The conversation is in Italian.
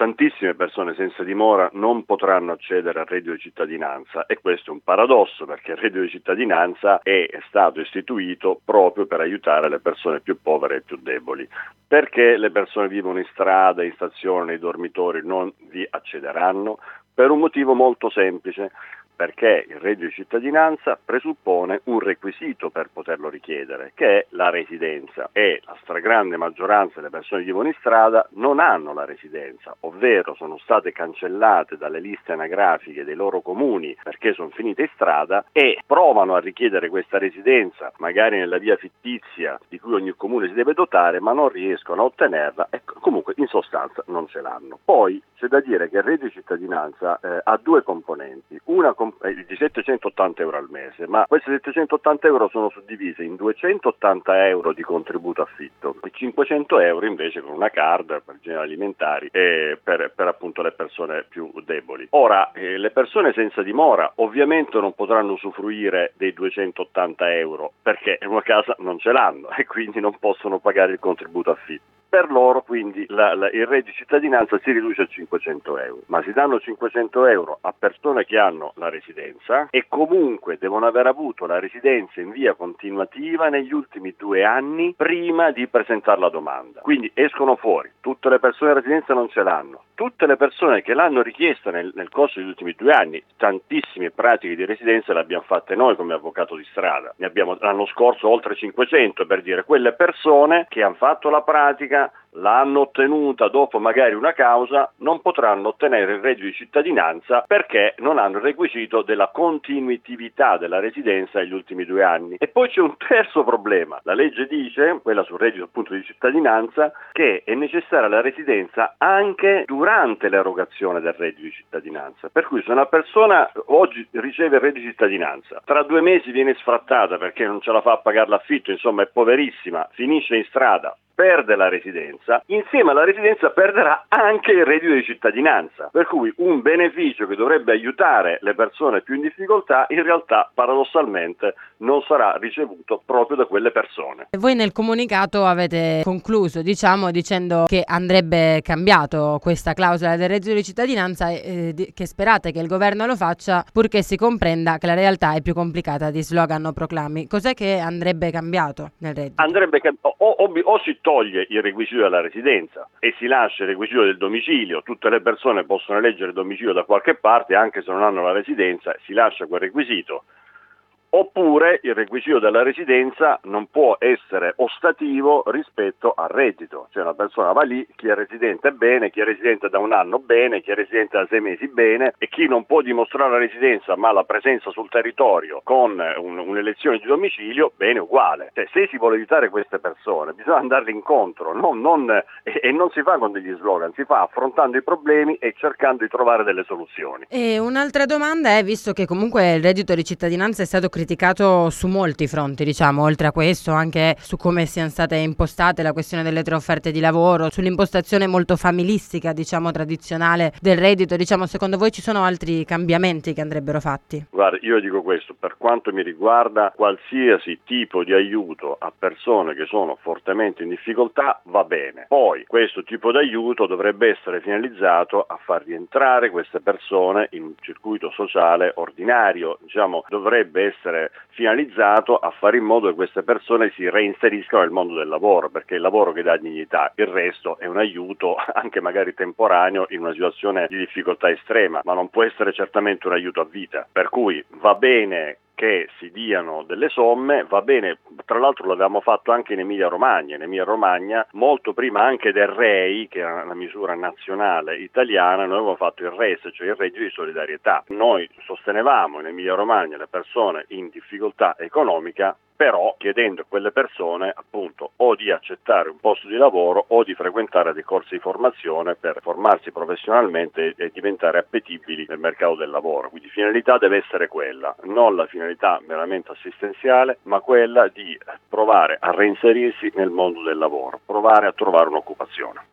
tantissime persone senza dimora non potranno accedere al reddito di cittadinanza, e questo è un paradosso, perché il reddito di cittadinanza è stato istituito proprio per aiutare le persone più povere e più deboli. Perché le persone vivono in strada, in stazione, nei dormitori non vi accederanno? Per un motivo molto semplice: perché il reddito di cittadinanza presuppone un requisito per poterlo richiedere, che è la residenza, e la stragrande maggioranza delle persone che vivono in strada non hanno la residenza, ovvero sono state cancellate dalle liste anagrafiche dei loro comuni perché sono finite in strada, e provano a richiedere questa residenza, magari nella via fittizia di cui ogni comune si deve dotare, ma non riescono a ottenerla e comunque in sostanza non ce l'hanno. Poi c'è da dire che il reddito di cittadinanza ha due componenti, una di 780 euro al mese, ma questi 780 euro sono suddivisi in 280 euro di contributo affitto e 500 euro invece con una card per generi alimentari e per appunto le persone più deboli. Ora, le persone senza dimora ovviamente non potranno usufruire dei 280 euro perché in una casa non ce l'hanno e quindi non possono pagare il contributo affitto. Per loro quindi il reddito di cittadinanza si riduce a 500 euro, ma si danno 500 euro a persone che hanno la residenza e comunque devono aver avuto la residenza in via continuativa negli ultimi 2 anni prima di presentare la domanda. Quindi escono fuori, tutte le persone in residenza non ce l'hanno, tutte le persone che l'hanno richiesta nel corso degli ultimi 2 anni, tantissime pratiche di residenza le abbiamo fatte noi come avvocato di strada, ne abbiamo l'anno scorso oltre 500, per dire, quelle persone che hanno fatto la pratica, l'hanno ottenuta dopo magari una causa, non potranno ottenere il reddito di cittadinanza perché non hanno il requisito della continuatività della residenza negli ultimi 2 anni. E poi c'è un terzo problema: la legge dice, quella sul reddito appunto di cittadinanza, che è necessaria la residenza anche durante l'erogazione del reddito di cittadinanza, per cui se una persona oggi riceve il reddito di cittadinanza, tra 2 mesi viene sfrattata perché non ce la fa a pagare l'affitto, insomma è poverissima, finisce in strada, perde la residenza, insieme alla residenza perderà anche il reddito di cittadinanza, per cui un beneficio che dovrebbe aiutare le persone più in difficoltà in realtà paradossalmente non sarà ricevuto proprio da quelle persone. E voi nel comunicato avete concluso, dicendo che andrebbe cambiato questa clausola del reddito di cittadinanza e che sperate che il governo lo faccia, purché si comprenda che la realtà è più complicata di slogan o proclami. Cos'è che andrebbe cambiato nel reddito? O si toglie il requisito della residenza e si lascia il requisito del domicilio, tutte le persone possono eleggere il domicilio da qualche parte anche se non hanno la residenza, si lascia quel requisito. Oppure il requisito della residenza non può essere ostativo rispetto al reddito, cioè una persona va lì, chi è residente bene, chi è residente da 1 anno bene, chi è residente da 6 mesi bene, e chi non può dimostrare la residenza ma la presenza sul territorio con un'elezione di domicilio, bene uguale. Cioè, se si vuole aiutare queste persone bisogna andarle incontro, e non si fa con degli slogan, si fa affrontando i problemi e cercando di trovare delle soluzioni. E un'altra domanda è, visto che comunque il reddito di cittadinanza è stato criticato su molti fronti, oltre a questo anche su come siano state impostate la questione delle 3 offerte di lavoro, sull'impostazione molto familistica, tradizionale del reddito, secondo voi ci sono altri cambiamenti che andrebbero fatti? Guarda, io dico questo: per quanto mi riguarda, qualsiasi tipo di aiuto a persone che sono fortemente in difficoltà va bene. Poi questo tipo di aiuto dovrebbe essere finalizzato a far rientrare queste persone in un circuito sociale ordinario, dovrebbe essere finalizzato a fare in modo che queste persone si reinseriscano nel mondo del lavoro, perché è il lavoro che dà dignità, il resto è un aiuto anche magari temporaneo in una situazione di difficoltà estrema, ma non può essere certamente un aiuto a vita, per cui va bene che si diano delle somme, va bene. Tra l'altro l'avevamo fatto anche in Emilia-Romagna. In Emilia-Romagna, molto prima anche del REI, che è una misura nazionale italiana, noi avevamo fatto il RES, cioè il reddito di solidarietà. Noi sostenevamo in Emilia-Romagna le persone in difficoltà economica, però chiedendo a quelle persone appunto o di accettare un posto di lavoro o di frequentare dei corsi di formazione per formarsi professionalmente e diventare appetibili nel mercato del lavoro. Quindi finalità deve essere quella, non la finalità meramente assistenziale, ma quella di provare a reinserirsi nel mondo del lavoro, provare a trovare un'occupazione.